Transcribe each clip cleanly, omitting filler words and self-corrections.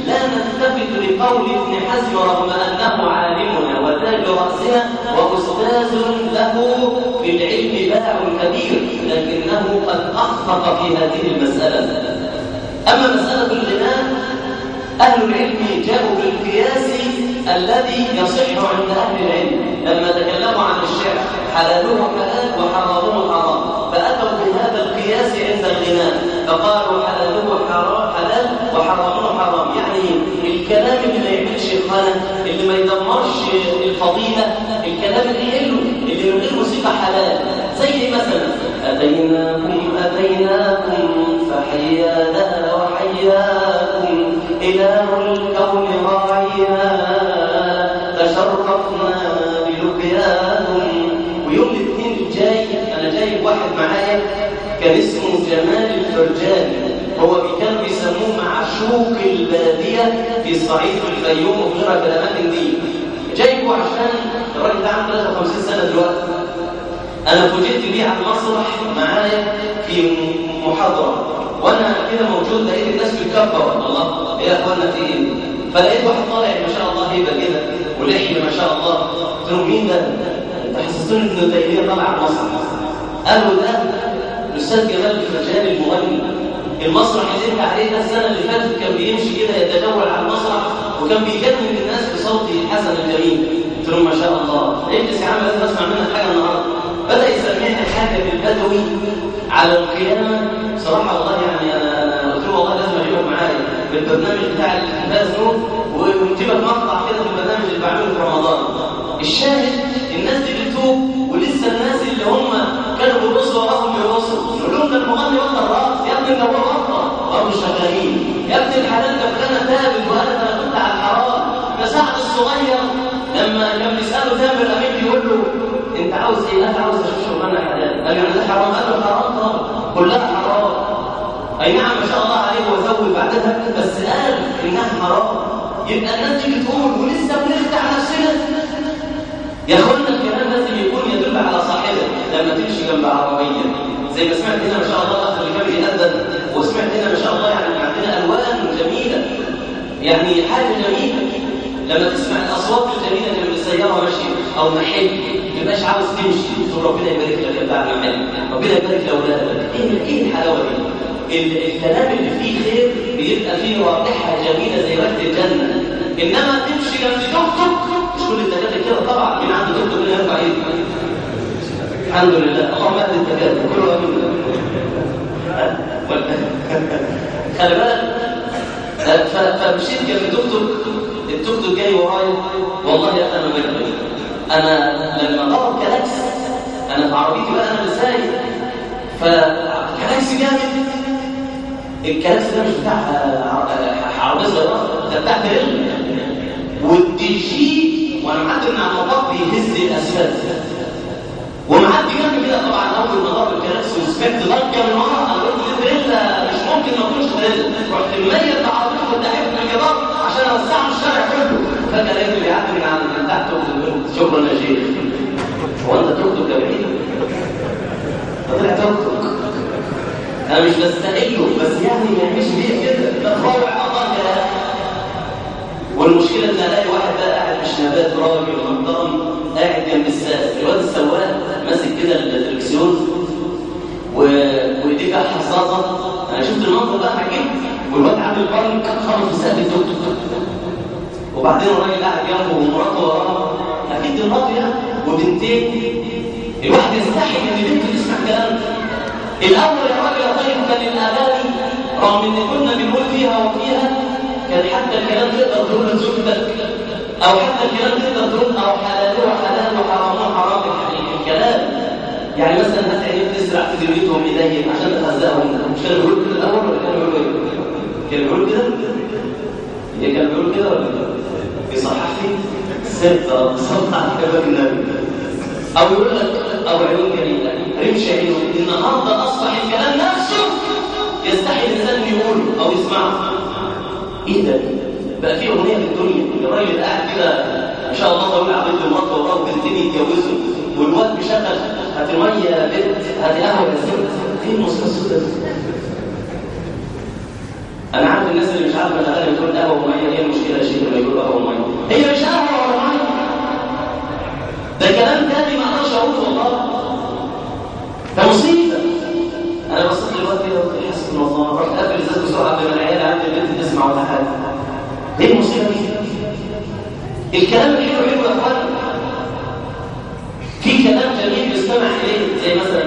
لا نلتفت لقول ابن حزم رغم أنه عالمنا وتاج رأسنا وأستاذ له في العلم باع كبير، لكنه قد أخفق في هذه المسألة. أما مسألة الغناء أهل العلم جاءوا بالقياس الذي يصح عند أهل العلم لما تكلموا عن الشعر، حلاله حلال وحرامه حرام، فأتوا بهذا القياس عند الغناء فقالوا حلاله حلال وحرامه حرام. يعني الكلام اللي ما يعملش خلل، اللي ما يدمرش الفضيلة، الكلام الحلو اللي من غير موسيقى حلال. زي مثلا أتيناكم فحيانا وحياكم إله الكون راعينا تشرفنا بلقياكم. ويوم الاثنين الجاي أنا جايب واحد معايا كان اسمه جمال الفرجاني، هو كانوا بيسموه معشوق البادية في صعيد الفيوم وغيرها في الأماكن دي. جايبه عشان الراجل ده عنده 53 سنة دلوقتي. أنا فوجئت بيه على المسرح معايا في محاضرة، وأنا كده موجود لقيت الناس بتكبر الله إيه يا أخوانا في إيه؟ فلقيت واحد طالع ما شاء الله هيبة كده ولحية ما شاء الله. قلت له مين ده؟ أنت حسستوني إنه تيمية طالع على المسرح. قالوا ده الأستاذ جمال الفرجاني المغني. المسرح اللي انت عليه ده السنة اللي فاتت كان بيمشي كده يتجول على المسرح وكان بيجنن الناس بصوته الحسن الجميل. قلت له ما شاء الله اجلس يا عم لازم اسمع منك حاجة النهارده. بدأ يسمعني حاجة بالبدوي على القيامة. بصراحة والله يعني أنا قلت له والله لازم أجيبك معايا بالبرنامج بتاع الإنفاذ نور ونجيبك مقطع كده في البرنامج اللي بعمله في رمضان. الشاهد الناس دي بتتوب ولسه الناس اللي هم كانوا بيبصوا وراهم بيبصوا نقول لهم ده المغني بطل الرقص يا ابني، ده هو بطل برضه شغالين يا ابني. الحلال ده فلانة ثابت وأنا كنت على الحرام. ده سعد الصغير لما كان بيسأله تامر أمين يقول له أنت عاوز إيه؟ أنا عاوز أشوف شغلانة حلال. قال له ده حرام؟ قال له حرام طبعا كلها حرام. أي نعم ما شاء الله عليه وزود بعدها بس قال إنها حرام. يبقى الناس دي بتقول ولسه بنخدع نفسنا. يا اخوانا الكلام لازم يكون يدل على صاحبه. لما تمشي جنب عربيه زي ما سمعت هنا ما شاء الله الاخ اللي كان بيأذن، وسمعت هنا ما شاء الله يعني عندنا الوان جميله، يعني حاجه جميله. لما تسمع الاصوات الجميله اللي من السياره ماشيه او محل ما تبقاش عاوز تمشي تقول ربنا يبارك لك يا بتاع المحل، ربنا يبارك لاولادك. ايه الحلاوه دي؟ الكلام اللي فيه خير بيبقى فيه رائحه جميله زي ريحه الجنه. انما تمشي جنب توك مش كل الدكاتره كده طبعا. مين عنده دكتور مين يرفع ايده؟ الحمد لله اللهم اهد الدكاتره كله امين. خلي بالك فمشيت جنب التوك توك جاي ورايا والله يا اخي انا مجنون. انا لما ضرب كلاكس انا في عربيتي بقى انا ازاي فكلاكس جامد. الكلاكس ده مش بتاع عربيه صغيره، ده بتاع تريل والدي جي وانا معدي من على المطار بيهز الاسفلت ومعدي جنبي كده. طبعا اول ما ضرب الكلاكس وسمعت ضجه من ورا انا قلت تريلا مش ممكن ما اكونش تريلا. رحت مميز بعربيتي واتحفت من الجدار عشان اوسع الشارع كله. فجاه لقيته بيعدي من تحت قلت شكرا يا شيخ. هو انت توك توك يا بعيد؟ طلع توك توك. انا مش بستقله بس يعني ما يعملش بيه كده. ده روع اعضاء كلام. والمشكله ان الاقي واحد بقى قاعد بشنبات راجل محترم قاعد جنب الواد السواق ماسك كده الدركسيون وايديه فيها حصاصه. انا شفت المنظر ده عجيب. والواد عامل بانك خبط في سقف التوك توك وبعدين الراجل قاعد جنبه ومراته وراه. اكيد دي مراته يعني وبنتين. الواحد يستحي ان بنته تسمع كلام. الاول يا راجل يا طيب كان الاغاني رغم ان كنا بنقول فيها وفيها كان حتى الكلام تقدر تقول لزوجتك او حتى الكلام تقدر تقول او حلاله حلال وحرامه حرام. الكلام يعني مثلا هات عينيك تسرع في ذريتهم اليك عشان تهزقهم. مش كانوا بيقولوا كده الاول ولا كانوا بيقولوا ايه؟ كانوا بيقولوا كده؟ هي كانوا بيقولوا كده ولا يصحح لي ستة صلى على كتاب النبي او يقول لك او عيون جميله رمش عينه. النهارده اصبح الكلام نفسه يستحي الانسان يقوله او يسمعه. ايه ده؟ بقى في اغنيه في الدنيا الراجل قاعد كده ما شاء الله طويل عريض المرأة وراه بنتين يتجوزوا والواد بيشغل هاتي ميه يا بنت هاتي قهوه يا ست. ايه المصيبه السوداء دي؟ انا عارف الناس اللي مش عارفه الاغاني بتقول قهوه وميه ده كلام تاني ما اقدرش اقوله والله، ده مصيبه. انا بصيت للوقت كده وقلت لي حسبي الله، رحت قافل الازاز بسرعه قبل ما العيال عندي البنت تسمع ولا حاجه. ايه المصيبه دي؟ الكلام الحلو حلو يا اخوانا، في كلام جميل بيستمع اليه، زي مثلا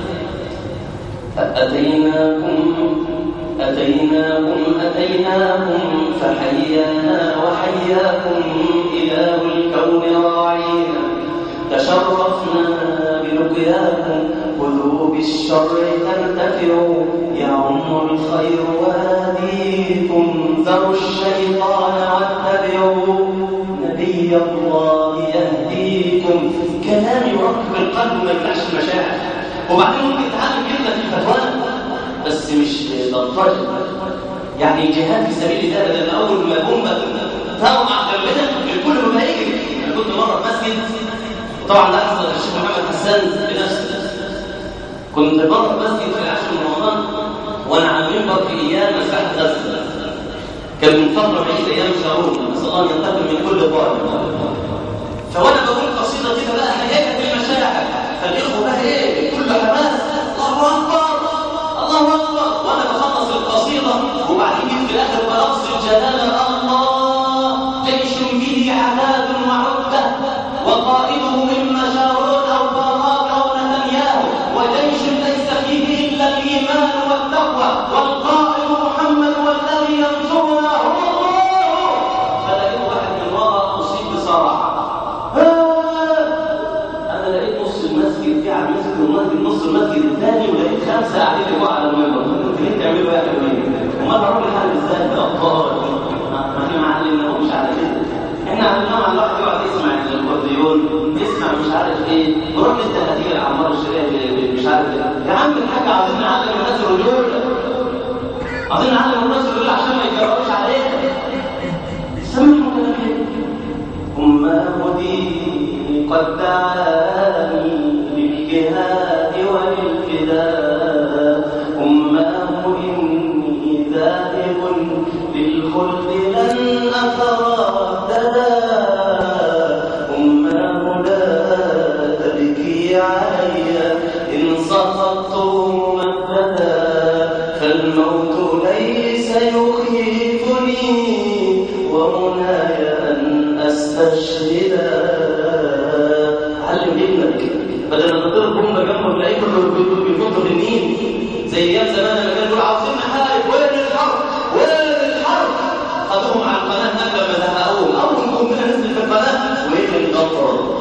أتيناكم فحيانا وحياكم إله الكون راعينا، تشرفنا بلقياكم خذوا بالشر تنتفعوا، يعم الخير وهديكم ذروا الشيطان واتبعوا، نبي الله يهديكم. كلام يركب القلب ما يفتحش المشاعر. وبعدين ممكن تعلم جدا في الفتوى بس مش بلطجه، يعني جهاد في سبيل الله، بدل اول ما بومبه تقع جنبنا الكل ما يجري. انا كنت مره في مسجد، طبعا ده حصل للشيخ محمد حسان بنفسه. كنت مره في مسجد في العاشر من رمضان وانا على المنبر في ايام مساحه غزه، كان من فتره بعيده ايام شارون، نسال الله ان ينتقم من كل ظالم. فوانا بقول قصيده كده بقى هيئه المشاعر، فالاخوه بقى ايه كل حماس، الله اكبر الله اكبر، وانا بخلص القصيده وبعدين جيت في الاخر بلفظ الجلاله، الله جيش به عتاد وعده وقائده اما شارون او باراك او نتنياهو، وجيش ليس فيه الا الايمان والتقوى، والقائد محمد والذي ينصرنا هو الله. فلقيت واحد من وراء اصيب بصراحه، انا لقيت نص المسجد في على المسجد والمسجد نص المسجد الثاني، ولقيت 5 قاعدين يقعوا على المنبر. انتوا ليه بتعملوا ايه يا حبيبي؟ امال هروح الحل ازاي؟ ده ابطال ما احنا ما علمناهمش على كده، احنا علمناهم على الواحد يقعد يسمع الاكورديون، يسمع مش عارف ايه، نروح للتهاتير العمار الشريف مش عارف ايه. يا عم الحاج عاوزين نعلم الناس الرجوله، عاوزين نعلم الناس الرجوله عشان ما يتجرؤوش علينا. سمعوا كلام أمه ديني قد دعاني للجهاد وللفداء، أمه إني ذاهب للخلد لن أترددا، أمه لا تبكي علي إن سقطت ممددا، فالموت ليس يخيفني ومناي أن أستشهدا. علم ابنك بدل ما تضرب بومبا جنبه تلاقيه كله بيفضل النيل زي ايام زمان لما كانوا يقولوا عاوزين نحارب، وين الحرب وين الحرب، خدوهم على القناه قبل ما زهقوهم، اول ما قمنا ننزل في القناه وايه الغفر،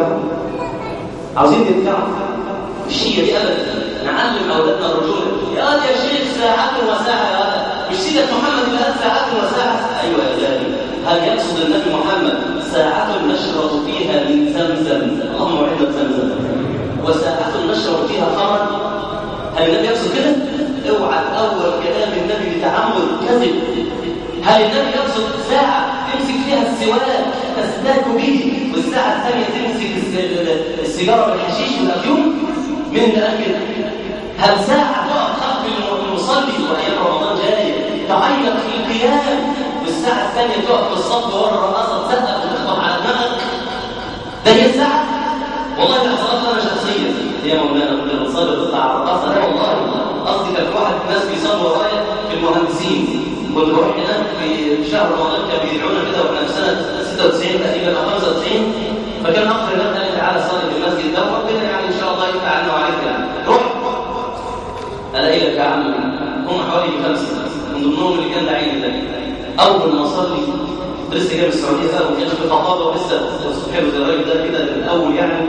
عاوزين نرجعوا مش هي دي ابدا. نعلم اولادنا الرجوله. يا شيخ ساعه وساعه، يا ولد مش سيدك محمد اللي قال ساعه وساعه؟ ايوه يا غالي، هل يقصد النبي محمد ساعه نشرب فيها من زمزم، اللهم وعدنا بزمزم، وساعه نشرب فيها خمر؟ هل النبي يقصد كده؟ اوعى تأول كلام النبي بتعمد كذب. هل النبي يقصد ساعه تمسك فيها السواك تزداد به، والساعه الثانيه تمسك السيجاره والحشيش والافيون؟ من اللي قال كده؟ هل ساعه تقف خلف المصلي وايام رمضان جايه تعيط في القيام، والساعه الثانيه تقف في الصف ورا الرقاصه تسقف وتخبط على دماغك؟ ده هي الساعه؟ والله اللي حصلت انا شخصيا يا مولانا كنا بنصلي وتطلع على الرقاصه. لا والله قصدي كان في واحد ناس بيصلوا ورايا في المهندسين، كنت بروح هناك في شهر رمضان كانوا بيدعونا كده واحنا في سنه 96 تقريبا او 95، فكان اخ هناك قال لي تعالى صلي في المسجد ده، وربنا يعني ان شاء الله يفتح عنا وعليك يعني. روح الاقي لك يا عم هم حوالي 5 من ضمنهم اللي كان داعي ده. اول ما اصلي لسه جاي من السعوديه بقى وما كانش في خطابه ولسه حلو زي الراجل ده كده الاول يعني،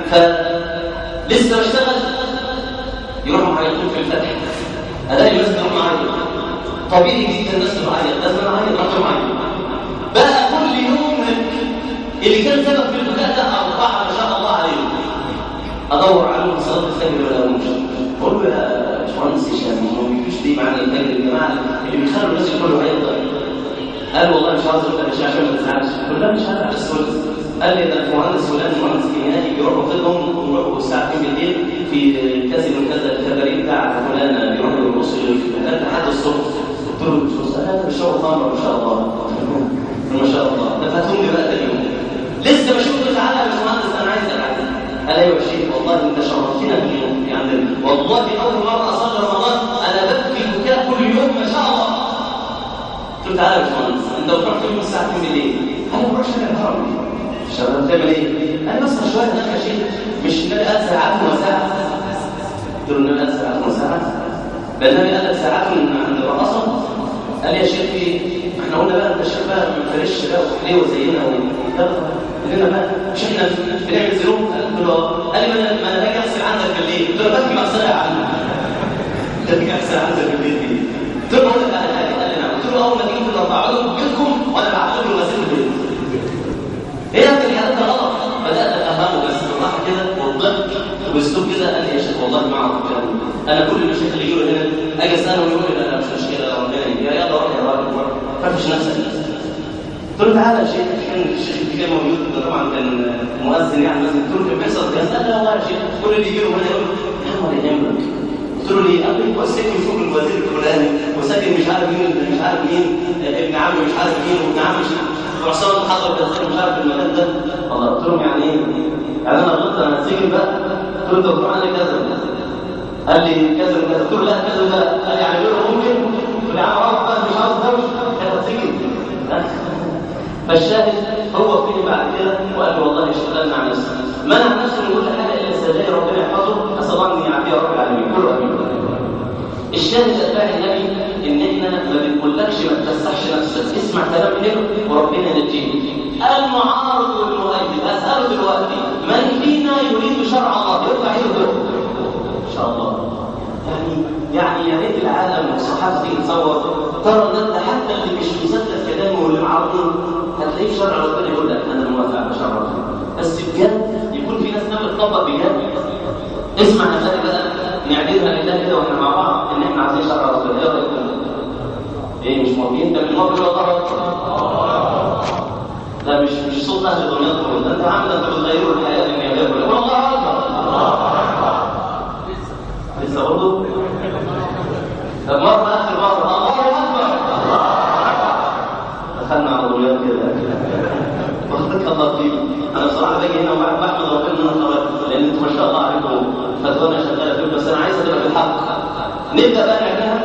فلسه بشتغل يروحوا معيطين في الفتح، الاقي الناس بيروحوا معايا. طبيعي جدا الناس بتعيط، لازم انا اعيط رحت معايا. بقى كل يوم اللي كان سبب في البكاء ده 4 ما شاء الله عليهم ادور عليهم صلاه الفجر ولا قومش. بقول له يا باشمهندس هشام ما بيجوش ليه معانا الفجر الجماعه اللي بيخلوا الناس كله هيفضل؟ قال والله مش عاوز اقول لك عشان ما تزعلش. قلت له مش هزعل بس قال لي ده المهندس فلان مهندس كيميائي بيروحوا خدهم ويروحوا الساعه 2 بالليل في كازينو كذا الكباريه بتاع فلان بيروحوا يرقصوا لحد الصبح. قلت له مش انا بالشغل خمره ما شاء الله ما شاء الله. ده فاتهم لي بقى اليوم لسه بشوف. تعالى يا باشمهندس انا عايز العب. له تعالى يا باشمهندس انت بتروح تجيب الساعه 2 بالليل. قال لي بروح شارع الهرم. الشباب بتعمل ايه؟ قال لي بسمع شويه هناك يا شيخ مش النبي قال ساعات وساعات. قلت له النبي قال ساعات وساعات؟ ده النبي قال لك ساعات عند الرقصه. قال لي يا شيخ ايه؟ احنا قلنا بقى انت الشيخ بقى ما فرش بقى وحليه وزينا قلنا بقى مش احنا بنعمل ذنوب. قلت له قال لي ما انا باجي اغسل عندك بالليل. قلت له باجي اغسل يا عم انت باجي اغسل عندك بالليل دي. قلت له اقول لك على حاجه. قال لي نعم. قلت له اول ما تيجي في الاربعه اقعدوا في بيتكم وانا بعت لكم غسيل البيت. هي الحاجات ده غلط. بدات افهمه بس بالراحه كده والضبط واسلوب كده. قال لي يا شيخ والله ما اعرف الكلام ده. انا كل المشاكل اللي يجوا هنا اجي اساله ويقول لي لا مش مشكله ربنا يا روح يا راجل فرفش نفسك. قلت له تعالى يا شيخ كان الشيخ كده موجود طبعا كان مؤذن يعني لازم قلت له كان بيحصل كذا. قال لا والله يا شيخ كل اللي يجي له هنا يقول يا عم ولا يهمك. قلت له ليه؟ قال لي هو ساكن فوق الوزير الفلاني وساكن مش عارف مين مش عارف مين ابن عمي مش عارف مين وابن عمي مش عصام حضر كذا مش عارف المكان ده. والله قلت لهم يعني ايه؟ يعني انا غلطت انا هتسجن بقى. قلت له انت بتروح عندي كذا. قال لي كذا وكذا. قلت له لا كذا وكذا. قال لي يعني غيره ممكن. قلت له يا عم روح بقى مش عاوز دوش كده هتسجن. فالشاهد هو فيه بعد كده وقال له والله اشتغلنا على نفسه منع نفسه من كل حاجه الا السجاير ربنا يحفظه. اسال الله ان يعافيه رب العالمين كله امين. الشاهد اتباع النبي ان احنا ما بنقولكش ما تفسحش نفسك اسمع كلام حلو وربنا ينجيك. المعارض والمؤيد اساله دلوقتي من فينا يريد شرع الله يرفع يده ان شاء الله. يعني يا ريت العالم والصحافه تيجي تصور ترى ان حتى اللي مش مصدق كلامه واللي معارضين هتلاقيه في شرع ربنا يقول لك انا موافق على شرع ربنا. بس بجد يكون في ناس ناوي تطبق بجد. اسمع نفسك بقى نعملها لله كده واحنا مع بعض ان احنا عايزين شرع ربنا. ايه رايكم؟ ايه مش موافقين؟ انت مش موافق ولا طبعا؟ لا مش صوت اهل دنيا تقول ده انت عامل انت بتغيروا الحياه الدنيا ولا والله اكبر. لسه برضه؟ طب مرة آخر مرة الله أكبر. دخلنا على ضياء كده بارك الله فيك. أنا بصراحة باجي هنا وبحمد ربنا إن أنا خرجت لأن أنتم ما شاء الله عليكم فتوانا شغالة فيكم بس أنا عايز أبقى بالحق. نبدأ بقى نعملها.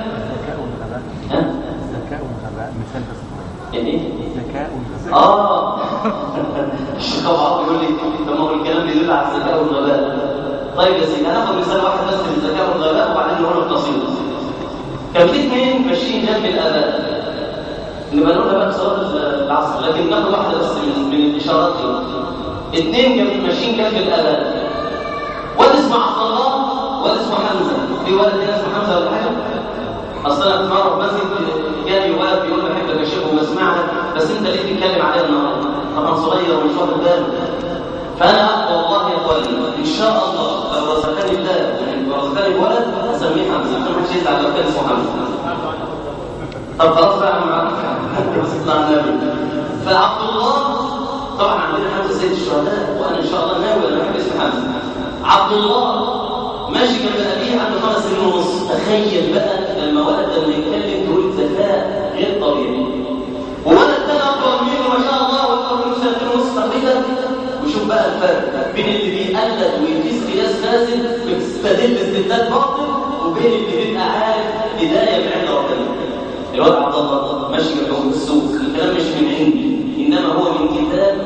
ذكاء وغباء مثال بس. إيه؟ ذكاء وغباء. الشيخ أبو عوض يقول لي طب ما هو الكلام بيدل على الذكاء والغباء. طيب يا سيدي هناخد مثال واحد بس للذكاء والغباء وبعدين نقول التفصيل. كان في اثنين ماشيين جنب الآباء نبقى نقولها بقى بصلاة العصر لكن ناخد واحدة بس من الإشارات دي. اثنين ماشيين جنب الآباء واد اسمه عبد الله واد اسمه حمزة. في ولد هنا اسمه حمزة ولا حاجة؟ أصل أنا في مرة في مسجد جالي ولد بيقول لي بحبك يا شيخ وبسمعك بس أنت ليه بتتكلم عليا النهارده؟ طبعا صغير ومش واخد باله. فأنا والله يا إخواني إن شاء الله لو رزقني الله ورزقني بولد أسميه حمزة عشان ما حدش يزعل لو كان اسمه حمزة. طب خلاص بقى أنا معاك بس اطلع النبي. فعبد الله طبعا عندنا حمزة سيد الشهداء وأنا إن شاء الله ناوي أنا بحب اسم حمزة. عبد الله ماشي جنب أبيه عنده 5 سنين ونص. تخيل بقى لما ولد لما يتكلم تقول ذكاء غير طبيعي. وولد تاني أكبر منه ما شاء الله وأكبر منه 2 سنين ونص تقريبا. وشوف بقى الفرق بين اللي بيقلد ويقيس قياس فاسد ويستدل استدلال باطل وبين اللي بيبقى عارف بدايه من عند ربنا. الواد عبد الله ماشي جنبهم في السوق. الكلام مش من عندي انما هو من كتاب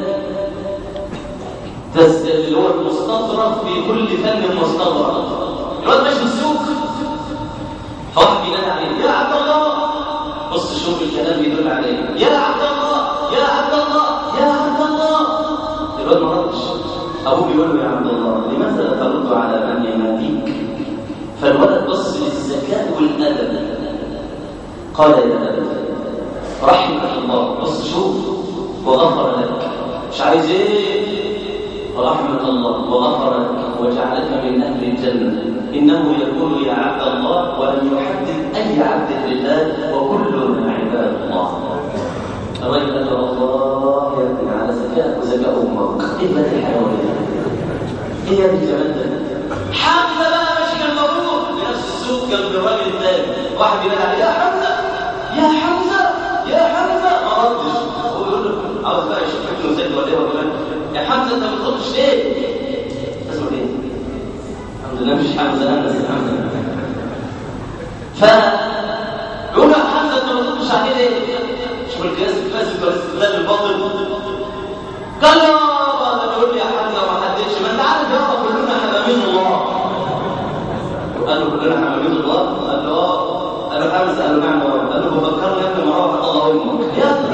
اللي هو المستطرف في كل فن مستطرف. الواد ماشي في السوق فواحد بينادي عليه يا عبد الله. بص شوف الكلام بيدل عليه يا عبد الله يا عبد الله يا عبد الله. الواد ما ردش. ابوه بيقول له يا عبد الله لماذا لا ترد على من يناديك؟ فالولد بص للذكاء والادب قال يا ابت رحمك الله. بص شوف وغفر لك مش عايز ايه رحمك الله وغفر لك وجعلك من اهل الجنه. انه يقول يا عبد الله ولم يحدث اي عبد لله وكلنا عباد الله. الرجل قال الله يا ابني على ذكاء وذكاء امك. ايه بقى الحيوان ده؟ ايه يا ابني الجمال ده؟ حمزه بقى ماشي جنب ابوه في نفس السوق جنب الراجل الثاني. واحد بينادي عليه يا حمزه يا حمزه يا حمزه. ما ردش. هو بيقول له عاوز بقى يشوف ابنه زي ولا ايه ولا يا حمزه انت ما بتردش ليه؟ اسمك ايه؟ الحمد لله مش حمزه انا الحمد لله. فيقول له يا حمزه انت ما بتردش عليه ليه؟ والقياس الفاسد والاستغلال الباطل. قال له تقول لي يا حمزه ما حددش، ما انت عارف يابا كلنا حمامين الله. قال له كلنا حمامين الله؟ قال له قال له حمزه، قال له نعم. قال له بفكرني يا ابني مروه الله امك يا ابني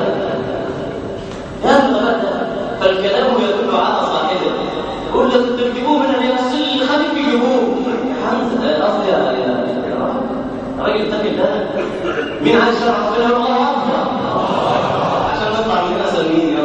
يا ابني. فالكلام يدل على صاحبه. يقول لك تركبوه من الياس اللي خليك يجيبوه حمزه قصدي يا راجل تاني ده مين عايز يشرح ربنا؟ الله اكبر عشان نطلع من هنا سلمين. يا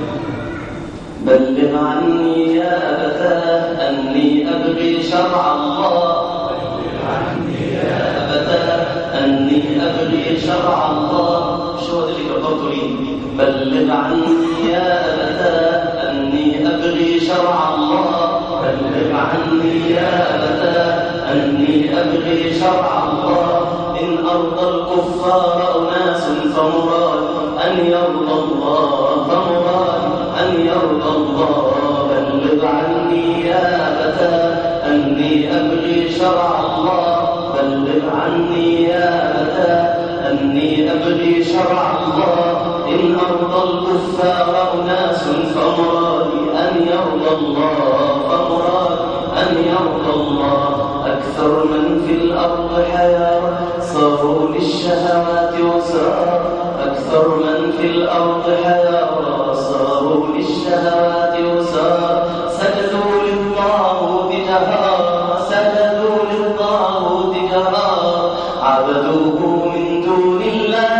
بلغ عني يا أبتاه أني أبغي شرع الله. بلغ عني يا أبتاه أني أبغي شرع الله. شو هذا اللي كبرته لي؟ بلغ عني يا أبتاه أني أبغي شرع الله. بلغ عني يا أبتاه أني أبغي شرع الله. إن أرضى الكفار أناس فمراد أن يرضى الله. فمراد أن يرضى الله. بلغ عني يا أبتاه أني أبغي شرع الله. بلغ عني يا أبتاه أني أبغي شرع الله. إن أرضى الكفار أناس فمرادي أن يرضى الله. فمرادي أن يرضى الله. أكثر من في الأرض حياة صاروا للشهوات وسار. أكثر من في الأرض حياة صاروا للشهوات وسار. سجدوا للطاغوت جهارا. سجدوا للطاغوت جهارا. عبدوه من دون الله.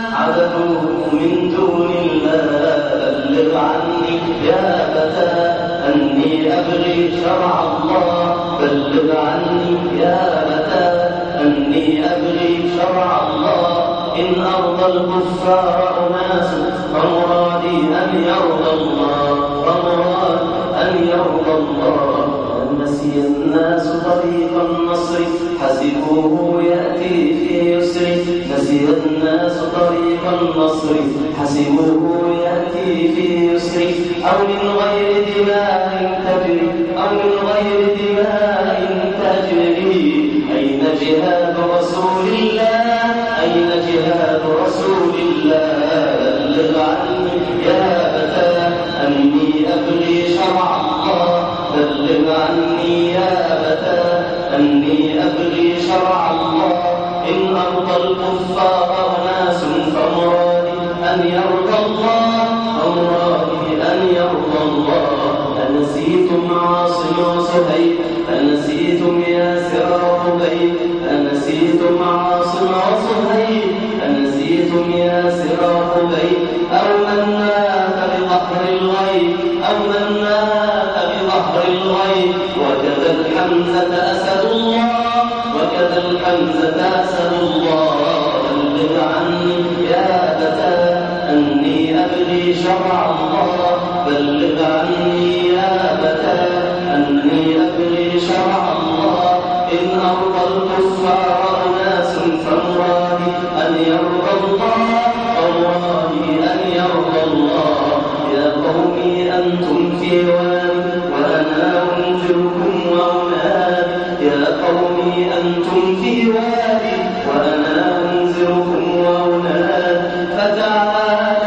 عبدوه من دون الله. بلغ عني يا أبتاه أني أبغي شرع الله. بلغ عني يا أبتاه أني أبغي شرع الله. إن أرضى الكفار أناس فمرادي أن يرضى الله. فمرادي أن يرضى الله. نسي الناس طريق النصر حسبوه يأتي في يسر. نسي الناس طريق النصر حسبوه يأتي في يسر. أو من غير دماء تجري. أو من غير دماء تجري. أين جهاد رسول الله؟ أين جهاد رسول الله؟ بلغ عني يا أبتاه أني أبغي شرع الله. بلغ عني يا أبتاه أني أبغي شرع الله. إن أرضى الكفار أناس فمرادي أن يرضى الله. فمرادي أن يرضى الله. أنسيتم عاصم وصهيب. أنسيتم ياسر وقبيب. أنسيتم عاصم وصهيب. أنسيتم ياسر وقبيب. أو من مات بظهر الغيب. أو من مات بظهر الغيب. وكذا الحمزة أسد الله. وكذا الحمزة أسد الله. بلغ عني يا أبتاه أني أبغي شرع الله. بلغ عني يا أبتاه أني أبغي شرع الله. إن أرضى الكفار أناس فمرادي أن يرضى الله. فمرادي أن يرضى الله. يا قومي أنتم في وادي وأنا أنذركم وأنادي. يا قومي أنتم في وادي وأنا أنذركم وأنادي. فتعالوا